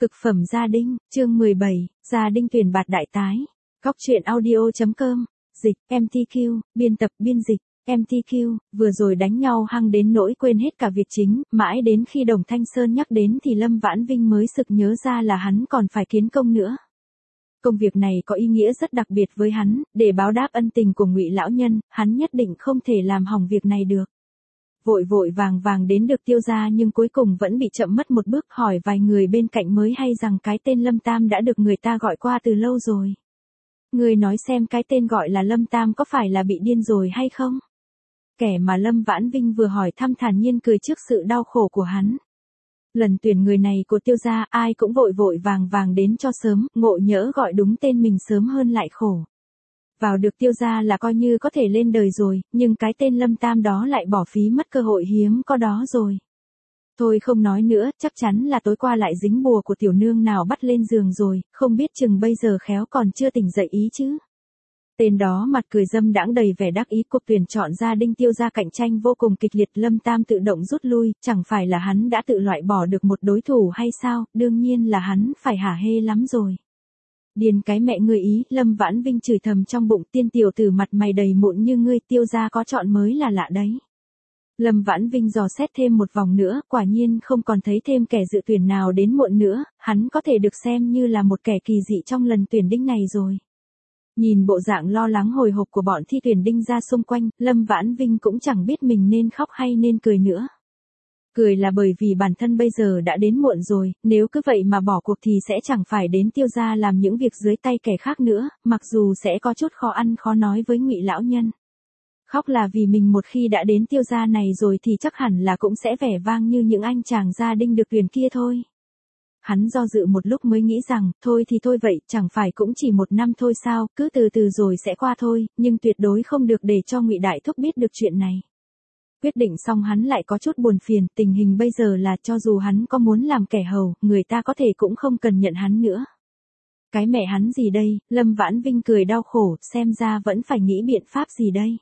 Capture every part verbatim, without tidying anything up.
Cực phẩm gia đinh, chương mười bảy, gia đinh tuyển bạt đại tái. Góc truyện audio.com, dịch, em tê quy, biên tập biên dịch, em tê quy, vừa rồi đánh nhau hăng đến nỗi quên hết cả việc chính, mãi đến khi Đồng Thanh Sơn nhắc đến thì Lâm Vãn Vinh mới sực nhớ ra là hắn còn phải kiến công nữa. Công việc này có ý nghĩa rất đặc biệt với hắn, để báo đáp ân tình của Ngụy lão nhân, hắn nhất định không thể làm hỏng việc này được. Vội vội vàng vàng đến được Tiêu gia nhưng cuối cùng vẫn bị chậm mất một bước, hỏi vài người bên cạnh mới hay rằng cái tên Lâm Tam đã được người ta gọi qua từ lâu rồi. Người nói xem cái tên gọi là Lâm Tam có phải là bị điên rồi hay không? Kẻ mà Lâm Vãn Vinh vừa hỏi thăm thản nhiên cười trước sự đau khổ của hắn. Lần tuyển người này của Tiêu gia ai cũng vội vội vàng vàng đến cho sớm, ngộ nhỡ gọi đúng tên mình sớm hơn lại khổ. Vào được Tiêu gia là coi như có thể lên đời rồi, nhưng cái tên Lâm Tam đó lại bỏ phí mất cơ hội hiếm có đó rồi. Thôi không nói nữa, chắc chắn là tối qua lại dính bùa của tiểu nương nào bắt lên giường rồi, không biết chừng bây giờ khéo còn chưa tỉnh dậy ý chứ. Tên đó mặt cười dâm đãng đầy vẻ đắc ý, cuộc tuyển chọn gia đinh Tiêu gia cạnh tranh vô cùng kịch liệt, Lâm Tam tự động rút lui, chẳng phải là hắn đã tự loại bỏ được một đối thủ hay sao, đương nhiên là hắn phải hả hê lắm rồi. Điền cái mẹ ngươi ý, Lâm Vãn Vinh chửi thầm trong bụng, tiên tiểu tử mặt mày đầy mụn như ngươi, Tiêu gia có chọn mới là lạ đấy. Lâm Vãn Vinh dò xét thêm một vòng nữa, quả nhiên không còn thấy thêm kẻ dự tuyển nào đến muộn nữa, hắn có thể được xem như là một kẻ kỳ dị trong lần tuyển đinh này rồi. Nhìn bộ dạng lo lắng hồi hộp của bọn thi tuyển đinh ra xung quanh, Lâm Vãn Vinh cũng chẳng biết mình nên khóc hay nên cười nữa. Cười là bởi vì bản thân bây giờ đã đến muộn rồi, nếu cứ vậy mà bỏ cuộc thì sẽ chẳng phải đến Tiêu gia làm những việc dưới tay kẻ khác nữa, mặc dù sẽ có chút khó ăn khó nói với Ngụy lão nhân. Khóc là vì mình một khi đã đến Tiêu gia này rồi thì chắc hẳn là cũng sẽ vẻ vang như những anh chàng gia đinh được tuyển kia thôi. Hắn do dự một lúc mới nghĩ rằng, thôi thì thôi vậy, chẳng phải cũng chỉ một năm thôi sao, cứ từ từ rồi sẽ qua thôi, nhưng tuyệt đối không được để cho Ngụy đại thúc biết được chuyện này. Quyết định xong hắn lại có chút buồn phiền, tình hình bây giờ là cho dù hắn có muốn làm kẻ hầu, người ta có thể cũng không cần nhận hắn nữa. Cái mẹ hắn gì đây, Lâm Vãn Vinh cười đau khổ, xem ra vẫn phải nghĩ biện pháp gì đây.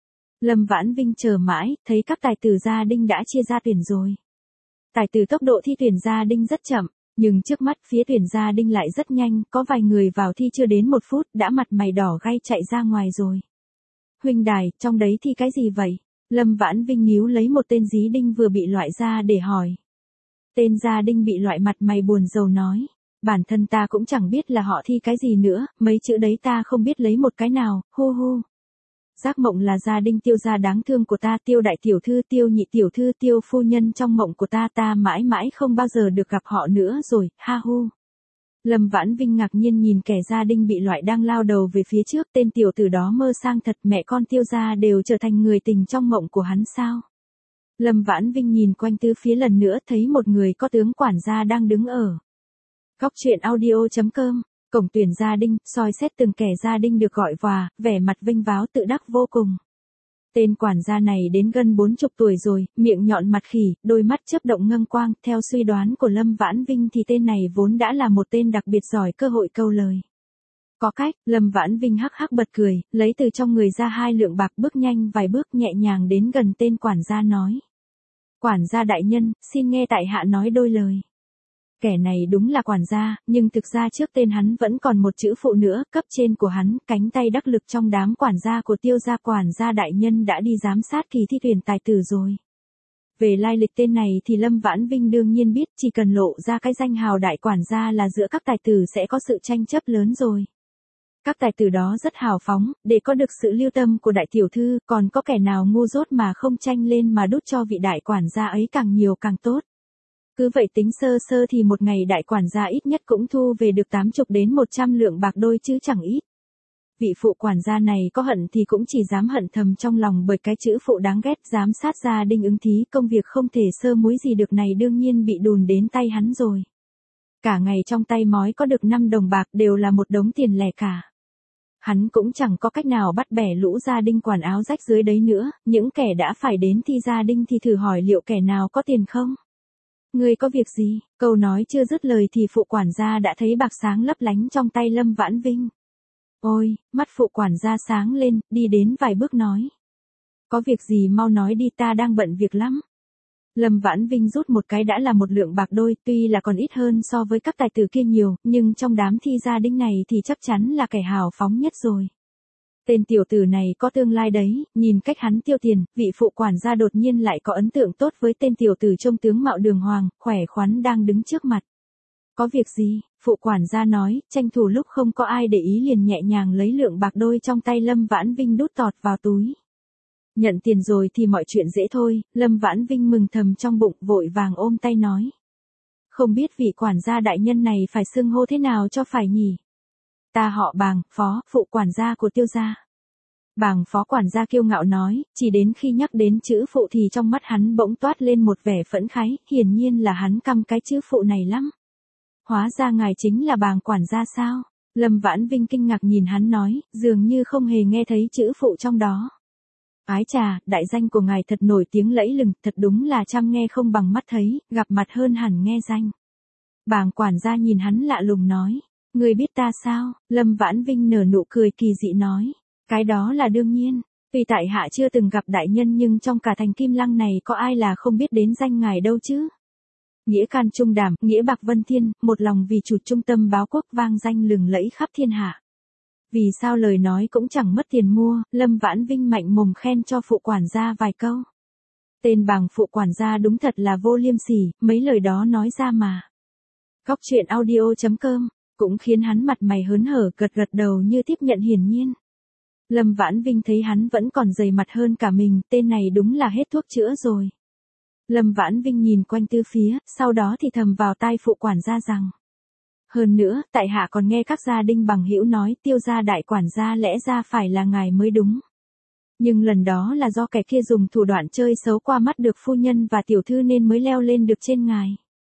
Lâm Vãn Vinh chờ mãi, thấy các tài tử gia đinh đã chia ra tuyển rồi. Tài tử tốc độ thi tuyển gia đinh rất chậm, nhưng trước mắt phía tuyển gia đinh lại rất nhanh, có vài người vào thi chưa đến một phút đã mặt mày đỏ gay chạy ra ngoài rồi. Huynh đài, trong đấy thi cái gì vậy? Lâm Vãn Vinh níu lấy một tên dí đinh vừa bị loại ra để hỏi. Tên gia đinh bị loại mặt mày buồn rầu nói. Bản thân ta cũng chẳng biết là họ thi cái gì nữa, mấy chữ đấy ta không biết lấy một cái nào, hu hu. Giác mộng là gia đinh Tiêu gia đáng thương của ta, Tiêu đại tiểu thư, Tiêu nhị tiểu thư, Tiêu phu nhân trong mộng của ta, ta mãi mãi không bao giờ được gặp họ nữa rồi, ha hu. Lâm Vãn Vinh ngạc nhiên nhìn kẻ gia đinh bị loại đang lao đầu về phía trước, tên tiểu tử đó mơ sang thật, mẹ con Tiêu gia đều trở thành người tình trong mộng của hắn sao. Lâm Vãn Vinh nhìn quanh tứ phía lần nữa, thấy một người có tướng quản gia đang đứng ở. Góc truyện audio.com, cổng tuyển gia đinh, soi xét từng kẻ gia đinh được gọi vào, vẻ mặt vênh váo tự đắc vô cùng. Tên quản gia này đến gần bốn chục tuổi rồi, miệng nhọn mặt khỉ, đôi mắt chớp động ngân quang, theo suy đoán của Lâm Vãn Vinh thì tên này vốn đã là một tên đặc biệt giỏi cơ hội câu lời. Có cách, Lâm Vãn Vinh hắc hắc bật cười, lấy từ trong người ra hai lượng bạc, bước nhanh vài bước nhẹ nhàng đến gần tên quản gia nói. Quản gia đại nhân, xin nghe tại hạ nói đôi lời. Kẻ này đúng là quản gia, nhưng thực ra trước tên hắn vẫn còn một chữ phụ nữa, cấp trên của hắn, cánh tay đắc lực trong đám quản gia của Tiêu gia, quản gia đại nhân đã đi giám sát kỳ thi tuyển tài tử rồi. Về lai lịch tên này thì Lâm Vãn Vinh đương nhiên biết, chỉ cần lộ ra cái danh hào đại quản gia là giữa các tài tử sẽ có sự tranh chấp lớn rồi. Các tài tử đó rất hào phóng, để có được sự lưu tâm của đại tiểu thư, còn có kẻ nào ngu dốt mà không tranh lên mà đút cho vị đại quản gia ấy càng nhiều càng tốt. Cứ vậy tính sơ sơ thì một ngày đại quản gia ít nhất cũng thu về được tám mươi đến một trăm lượng bạc đôi chứ chẳng ít. Vị phụ quản gia này có hận thì cũng chỉ dám hận thầm trong lòng, bởi cái chữ phụ đáng ghét giám sát gia đinh ứng thí, công việc không thể sơ muối gì được này đương nhiên bị đùn đến tay hắn rồi. Cả ngày trong tay mói có được năm đồng bạc đều là một đống tiền lẻ cả. Hắn cũng chẳng có cách nào bắt bẻ lũ gia đinh quản áo rách dưới đấy nữa, những kẻ đã phải đến thi gia đinh thì thử hỏi liệu kẻ nào có tiền không? Ngươi có việc gì? Câu nói chưa dứt lời thì phụ quản gia đã thấy bạc sáng lấp lánh trong tay Lâm Vãn Vinh. Ôi, mắt phụ quản gia sáng lên, đi đến vài bước nói. Có việc gì mau nói đi, ta đang bận việc lắm. Lâm Vãn Vinh rút một cái đã là một lượng bạc đôi, tuy là còn ít hơn so với các tài tử kia nhiều, nhưng trong đám thi gia đinh này thì chắc chắn là kẻ hào phóng nhất rồi. Tên tiểu tử này có tương lai đấy, nhìn cách hắn tiêu tiền, vị phụ quản gia đột nhiên lại có ấn tượng tốt với tên tiểu tử trông tướng mạo đường hoàng, khỏe khoắn đang đứng trước mặt. Có việc gì? Phụ quản gia nói, tranh thủ lúc không có ai để ý liền nhẹ nhàng lấy lượng bạc đôi trong tay Lâm Vãn Vinh đút tọt vào túi. Nhận tiền rồi thì mọi chuyện dễ thôi, Lâm Vãn Vinh mừng thầm trong bụng vội vàng ôm tay nói. Không biết vị quản gia đại nhân này phải xưng hô thế nào cho phải nhỉ? Ta họ Bàng, phó, phụ quản gia của Tiêu gia. Bàng phó quản gia kiêu ngạo nói, chỉ đến khi nhắc đến chữ phụ thì trong mắt hắn bỗng toát lên một vẻ phẫn khái, hiển nhiên là hắn căm cái chữ phụ này lắm. Hóa ra ngài chính là Bàng quản gia sao? Lâm Vãn Vinh kinh ngạc nhìn hắn nói, dường như không hề nghe thấy chữ phụ trong đó. Ái chà, đại danh của ngài thật nổi tiếng lẫy lừng, thật đúng là trăm nghe không bằng mắt thấy, gặp mặt hơn hẳn nghe danh. Bàng quản gia nhìn hắn lạ lùng nói, ngươi biết ta sao? Lâm Vãn Vinh nở nụ cười kỳ dị nói, cái đó là đương nhiên, tuy tại hạ chưa từng gặp đại nhân nhưng trong cả thành Kim Lăng này có ai là không biết đến danh ngài đâu chứ? Nghĩa can trung đảm, nghĩa bạc vân thiên, một lòng vì chủ trung tâm báo quốc vang danh lừng lẫy khắp thiên hạ. Vì sao lời nói cũng chẳng mất tiền mua, Lâm Vãn Vinh mạnh mồm khen cho phụ quản gia vài câu. Tên Bàng phụ quản gia đúng thật là vô liêm sỉ, mấy lời đó nói ra mà. Góc truyện audio chấm com, cũng khiến hắn mặt mày hớn hở gật gật đầu như tiếp nhận hiển nhiên. Lâm Vãn Vinh thấy hắn vẫn còn dày mặt hơn cả mình, tên này đúng là hết thuốc chữa rồi. Lâm Vãn Vinh nhìn quanh tư phía, sau đó thì thầm vào tai phụ quản gia rằng. Hơn nữa, tại hạ còn nghe các gia đinh bằng hữu nói Tiêu gia đại quản gia lẽ ra phải là ngài mới đúng. Nhưng lần đó là do kẻ kia dùng thủ đoạn chơi xấu qua mắt được phu nhân và tiểu thư nên mới leo lên được trên ngài.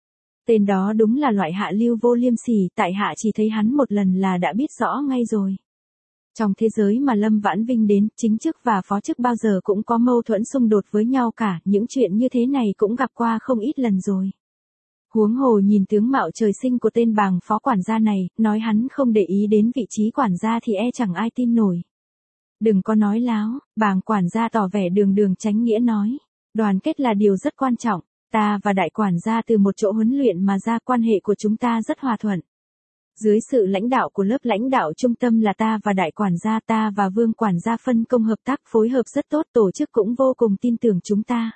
Tên đó đúng là loại hạ lưu vô liêm sỉ, tại hạ chỉ thấy hắn một lần là đã biết rõ ngay rồi. Trong thế giới mà Lâm Vãn Vinh đến, chính chức và phó chức bao giờ cũng có mâu thuẫn xung đột với nhau cả, những chuyện như thế này cũng gặp qua không ít lần rồi. Huống hồ nhìn tướng mạo trời sinh của tên Bàng phó quản gia này, nói hắn không để ý đến vị trí quản gia thì e chẳng ai tin nổi. Đừng có nói láo, Bàng quản gia tỏ vẻ đường đường chánh nghĩa nói. Đoàn kết là điều rất quan trọng, ta và đại quản gia từ một chỗ huấn luyện mà ra quan hệ của chúng ta rất hòa thuận. Dưới sự lãnh đạo của lớp lãnh đạo trung tâm là ta và đại quản gia ta và vương quản gia phân công hợp tác phối hợp rất tốt, tổ chức cũng vô cùng tin tưởng chúng ta.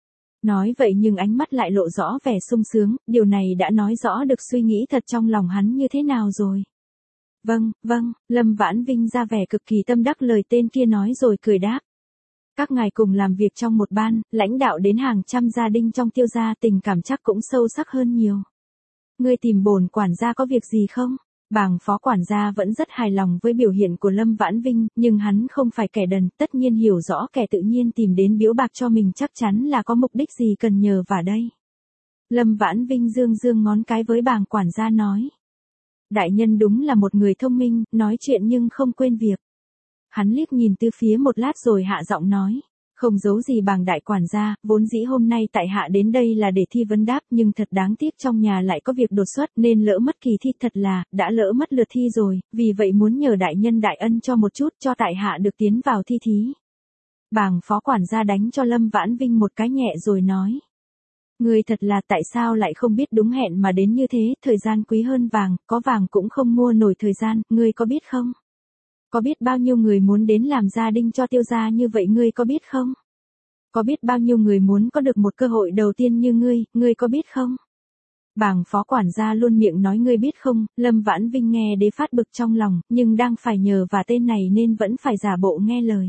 Nói vậy nhưng ánh mắt lại lộ rõ vẻ sung sướng, điều này đã nói rõ được suy nghĩ thật trong lòng hắn như thế nào rồi. Vâng, vâng, Lâm Vãn Vinh ra vẻ cực kỳ tâm đắc lời tên kia nói rồi cười đáp. Các ngài cùng làm việc trong một ban, lãnh đạo đến hàng trăm gia đình trong Tiêu gia, tình cảm chắc cũng sâu sắc hơn nhiều. Ngươi tìm bổn quản gia có việc gì không? Bàng phó quản gia vẫn rất hài lòng với biểu hiện của Lâm Vãn Vinh, nhưng hắn không phải kẻ đần, tất nhiên hiểu rõ kẻ tự nhiên tìm đến biếu bạc cho mình chắc chắn là có mục đích gì cần nhờ vào đây. Lâm Vãn Vinh dương dương ngón cái với bàng quản gia nói. Đại nhân đúng là một người thông minh, nói chuyện nhưng không quên việc. Hắn liếc nhìn từ phía một lát rồi hạ giọng nói. Không giấu gì Bàng đại quản gia, vốn dĩ hôm nay tại hạ đến đây là để thi vấn đáp nhưng thật đáng tiếc trong nhà lại có việc đột xuất nên lỡ mất kỳ thi, thật là, đã lỡ mất lượt thi rồi, vì vậy muốn nhờ đại nhân đại ân cho một chút cho tại hạ được tiến vào thi thí. Bàng phó quản gia đánh cho Lâm Vãn Vinh một cái nhẹ rồi nói. Người thật là tại sao lại không biết đúng hẹn mà đến như thế, thời gian quý hơn vàng, có vàng cũng không mua nổi thời gian, ngươi có biết không? Có biết bao nhiêu người muốn đến làm gia đinh cho Tiêu gia như vậy ngươi có biết không? Có biết bao nhiêu người muốn có được một cơ hội đầu tiên như ngươi, ngươi có biết không? Bàng phó quản gia luôn miệng nói ngươi biết không, Lâm Vãn Vinh nghe đế phát bực trong lòng, nhưng đang phải nhờ và tên này nên vẫn phải giả bộ nghe lời.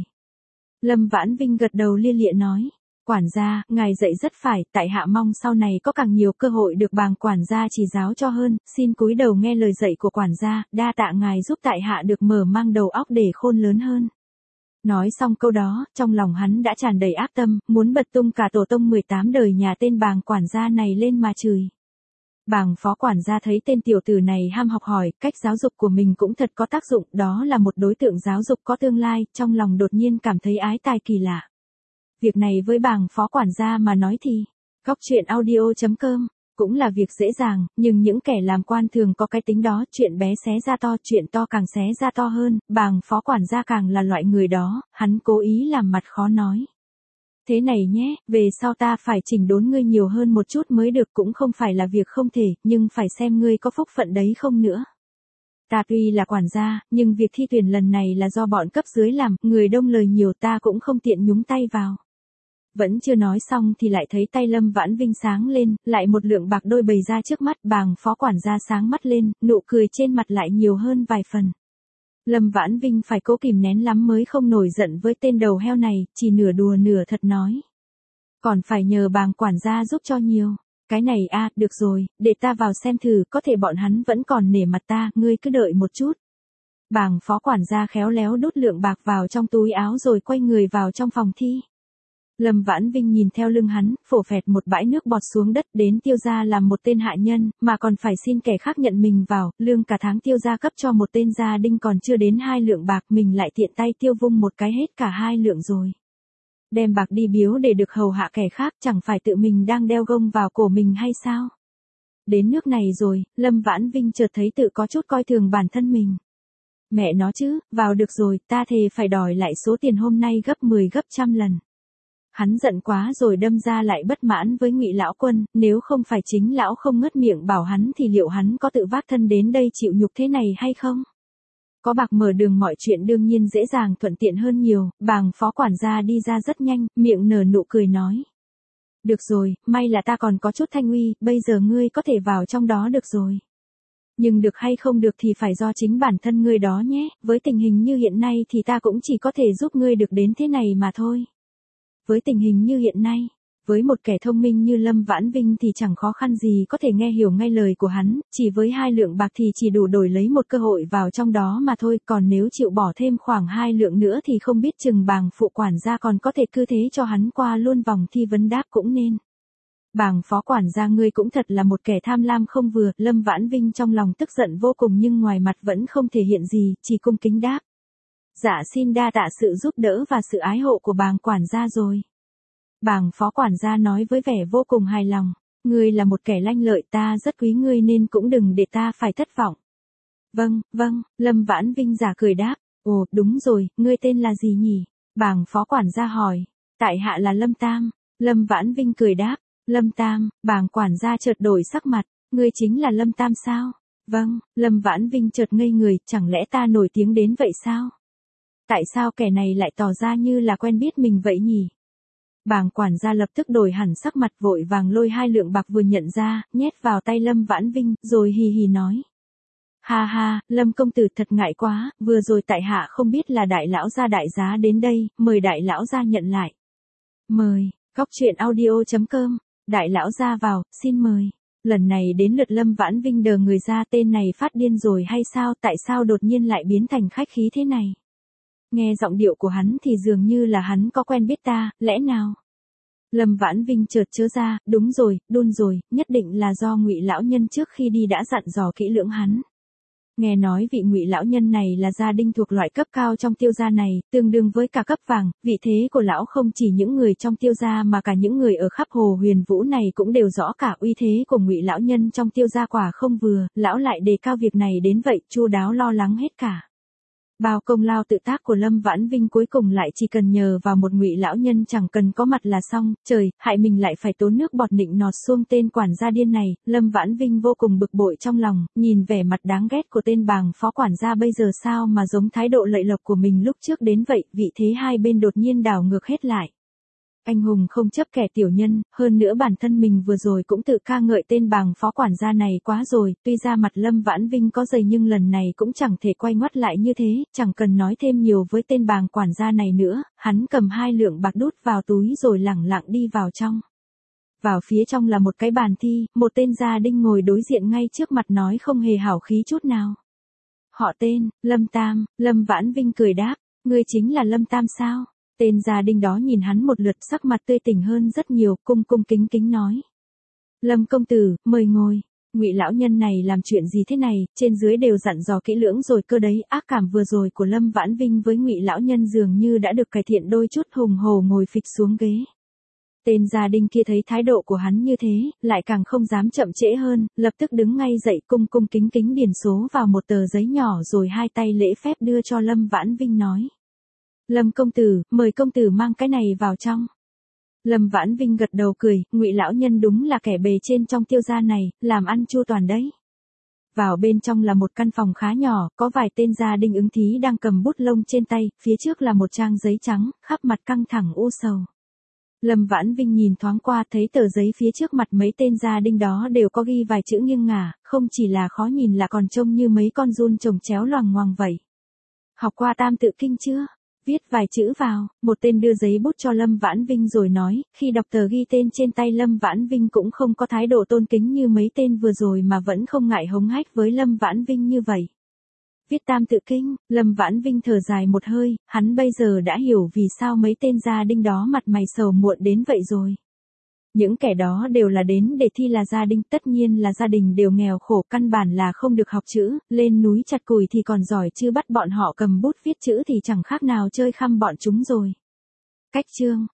Lâm Vãn Vinh gật đầu lia lịa nói. Quản gia, ngài dạy rất phải, tại hạ mong sau này có càng nhiều cơ hội được Bàng quản gia chỉ giáo cho hơn, xin cúi đầu nghe lời dạy của quản gia, đa tạ ngài giúp tại hạ được mở mang đầu óc để khôn lớn hơn. Nói xong câu đó, trong lòng hắn đã tràn đầy ác tâm, muốn bật tung cả tổ tông mười tám đời nhà tên Bàng quản gia này lên mà chửi. Bàng phó quản gia thấy tên tiểu tử này ham học hỏi, cách giáo dục của mình cũng thật có tác dụng, đó là một đối tượng giáo dục có tương lai, trong lòng đột nhiên cảm thấy ái tài kỳ lạ. Việc này với Bàng phó quản gia mà nói thì, góc truyện audio chấm com, cũng là việc dễ dàng, nhưng những kẻ làm quan thường có cái tính đó, chuyện bé xé ra to, chuyện to càng xé ra to hơn, Bàng phó quản gia càng là loại người đó, hắn cố ý làm mặt khó nói. Thế này nhé, về sau ta phải chỉnh đốn ngươi nhiều hơn một chút mới được, cũng không phải là việc không thể, nhưng phải xem ngươi có phúc phận đấy không nữa. Ta tuy là quản gia, nhưng việc thi tuyển lần này là do bọn cấp dưới làm, người đông lời nhiều ta cũng không tiện nhúng tay vào. Vẫn chưa nói xong thì lại thấy tay Lâm Vãn Vinh sáng lên, lại một lượng bạc đôi bày ra trước mắt, bàng phó quản gia sáng mắt lên, nụ cười trên mặt lại nhiều hơn vài phần. Lâm Vãn Vinh phải cố kìm nén lắm mới không nổi giận với tên đầu heo này, chỉ nửa đùa nửa thật nói. Còn phải nhờ bàng quản gia giúp cho nhiều. Cái này a à, được rồi, để ta vào xem thử, có thể bọn hắn vẫn còn nể mặt ta, ngươi cứ đợi một chút. Bàng phó quản gia khéo léo đút lượng bạc vào trong túi áo rồi quay người vào trong phòng thi. Lâm Vãn Vinh nhìn theo lưng hắn, phổ phẹt một bãi nước bọt xuống đất, đến Tiêu gia làm một tên hạ nhân, mà còn phải xin kẻ khác nhận mình vào, lương cả tháng Tiêu gia cấp cho một tên gia đinh còn chưa đến hai lượng bạc, mình lại tiện tay tiêu vung một cái hết cả hai lượng rồi. Đem bạc đi biếu để được hầu hạ kẻ khác, chẳng phải tự mình đang đeo gông vào cổ mình hay sao? Đến nước này rồi, Lâm Vãn Vinh chợt thấy tự có chút coi thường bản thân mình. Mẹ nó chứ, vào được rồi, ta thề phải đòi lại số tiền hôm nay gấp mười gấp trăm lần. Hắn giận quá rồi đâm ra lại bất mãn với Ngụy lão quân, nếu không phải chính lão không ngất miệng bảo hắn thì liệu hắn có tự vác thân đến đây chịu nhục thế này hay không? Có bạc mở đường mọi chuyện đương nhiên dễ dàng thuận tiện hơn nhiều, bàng phó quản gia đi ra rất nhanh, miệng nở nụ cười nói. Được rồi, may là ta còn có chút thanh uy, bây giờ ngươi có thể vào trong đó được rồi. Nhưng được hay không được thì phải do chính bản thân ngươi đó nhé, với tình hình như hiện nay thì ta cũng chỉ có thể giúp ngươi được đến thế này mà thôi. Với tình hình như hiện nay, với một kẻ thông minh như Lâm Vãn Vinh thì chẳng khó khăn gì có thể nghe hiểu ngay lời của hắn, chỉ với hai lượng bạc thì chỉ đủ đổi lấy một cơ hội vào trong đó mà thôi, còn nếu chịu bỏ thêm khoảng hai lượng nữa thì không biết chừng bàng phụ quản gia còn có thể cứ thế cho hắn qua luôn vòng thi vấn đáp cũng nên. Bàng phó quản gia ngươi cũng thật là một kẻ tham lam không vừa, Lâm Vãn Vinh trong lòng tức giận vô cùng nhưng ngoài mặt vẫn không thể hiện gì, chỉ cung kính đáp. Dạ xin đa tạ sự giúp đỡ và sự ái hộ của bàng quản gia rồi. Bàng phó quản gia nói với vẻ vô cùng hài lòng, ngươi là một kẻ lanh lợi, ta rất quý ngươi nên cũng đừng để ta phải thất vọng. Vâng, vâng, Lâm Vãn Vinh giả cười đáp, ồ đúng rồi, ngươi tên là gì nhỉ? Bàng phó quản gia hỏi, tại hạ là Lâm Tam. Lâm Vãn Vinh cười đáp, Lâm Tam, bàng quản gia chợt đổi sắc mặt, ngươi chính là Lâm Tam sao? Vâng, Lâm Vãn Vinh chợt ngây người, chẳng lẽ ta nổi tiếng đến vậy sao? Tại sao kẻ này lại tỏ ra như là quen biết mình vậy nhỉ? Bàng quản gia lập tức đổi hẳn sắc mặt, vội vàng lôi hai lượng bạc vừa nhận ra, nhét vào tay Lâm Vãn Vinh, rồi hì hì nói. Ha ha, Lâm công tử thật ngại quá, vừa rồi tại hạ không biết là đại lão gia đại giá đến đây, mời đại lão gia nhận lại. Mời, Góc truyện audio chấm com, đại lão gia vào, xin mời. Lần này đến lượt Lâm Vãn Vinh đờ người ra, tên này phát điên rồi hay sao, tại sao đột nhiên lại biến thành khách khí thế này? Nghe giọng điệu của hắn thì dường như là hắn có quen biết ta, lẽ nào? Lâm Vãn Vinh chợt chớ ra, đúng rồi, đun rồi, nhất định là do Ngụy lão nhân trước khi đi đã dặn dò kỹ lưỡng hắn. Nghe nói vị Ngụy lão nhân này là gia đinh thuộc loại cấp cao trong Tiêu gia này, tương đương với cả cấp vàng, vị thế của lão không chỉ những người trong Tiêu gia mà cả những người ở khắp Hồ Huyền Vũ này cũng đều rõ cả, uy thế của Ngụy lão nhân trong Tiêu gia quả không vừa, lão lại đề cao việc này đến vậy, chu đáo lo lắng hết cả. Bao công lao tự tác của Lâm Vãn Vinh cuối cùng lại chỉ cần nhờ vào một Ngụy lão nhân chẳng cần có mặt là xong, trời, hại mình lại phải tốn nước bọt nịnh nọt xuông tên quản gia điên này, Lâm Vãn Vinh vô cùng bực bội trong lòng, nhìn vẻ mặt đáng ghét của tên bàng phó quản gia bây giờ sao mà giống thái độ lậy lộc của mình lúc trước đến vậy, vị thế hai bên đột nhiên đảo ngược hết lại. Anh hùng không chấp kẻ tiểu nhân, hơn nữa bản thân mình vừa rồi cũng tự ca ngợi tên bàng phó quản gia này quá rồi, tuy ra mặt Lâm Vãn Vinh có dày nhưng lần này cũng chẳng thể quay ngoắt lại như thế, chẳng cần nói thêm nhiều với tên bàng quản gia này nữa, hắn cầm hai lượng bạc đút vào túi rồi lẳng lặng đi vào trong. Vào phía trong là một cái bàn thi, một tên gia đinh ngồi đối diện ngay trước mặt nói không hề hảo khí chút nào. Họ tên, Lâm Tam, Lâm Vãn Vinh cười đáp, ngươi chính là Lâm Tam sao? Tên gia đinh đó nhìn hắn một lượt, sắc mặt tươi tỉnh hơn rất nhiều, cung cung kính kính nói. Lâm công tử, mời ngồi. Ngụy lão nhân này làm chuyện gì thế này, trên dưới đều dặn dò kỹ lưỡng rồi cơ đấy, ác cảm vừa rồi của Lâm Vãn Vinh với Ngụy lão nhân dường như đã được cải thiện đôi chút, hùng hổ ngồi phịch xuống ghế. Tên gia đinh kia thấy thái độ của hắn như thế, lại càng không dám chậm trễ hơn, lập tức đứng ngay dậy cung cung kính kính điền số vào một tờ giấy nhỏ rồi hai tay lễ phép đưa cho Lâm Vãn Vinh nói. Lâm công tử, mời công tử mang cái này vào trong. Lâm Vãn Vinh gật đầu cười, Ngụy lão nhân đúng là kẻ bề trên trong Tiêu gia này, làm ăn chu toàn đấy. Vào bên trong là một căn phòng khá nhỏ, có vài tên gia đình ứng thí đang cầm bút lông trên tay, phía trước là một trang giấy trắng, khắp mặt căng thẳng u sầu. Lâm Vãn Vinh nhìn thoáng qua thấy tờ giấy phía trước mặt mấy tên gia đình đó đều có ghi vài chữ nghiêng ngả, không chỉ là khó nhìn là còn trông như mấy con giun chồng chéo loằng ngoằng vậy. Học qua Tam Tự Kinh chưa? Viết vài chữ vào, một tên đưa giấy bút cho Lâm Vãn Vinh rồi nói, khi đọc tờ ghi tên trên tay Lâm Vãn Vinh cũng không có thái độ tôn kính như mấy tên vừa rồi mà vẫn không ngại hống hách với Lâm Vãn Vinh như vậy. Viết Tam Tự Kinh, Lâm Vãn Vinh thở dài một hơi, hắn bây giờ đã hiểu vì sao mấy tên gia đình đó mặt mày sầu muộn đến vậy rồi. Những kẻ đó đều là đến để thi là gia đình, tất nhiên là gia đình đều nghèo khổ, căn bản là không được học chữ, lên núi chặt củi thì còn giỏi chứ bắt bọn họ cầm bút viết chữ thì chẳng khác nào chơi khăm bọn chúng rồi. Cách chương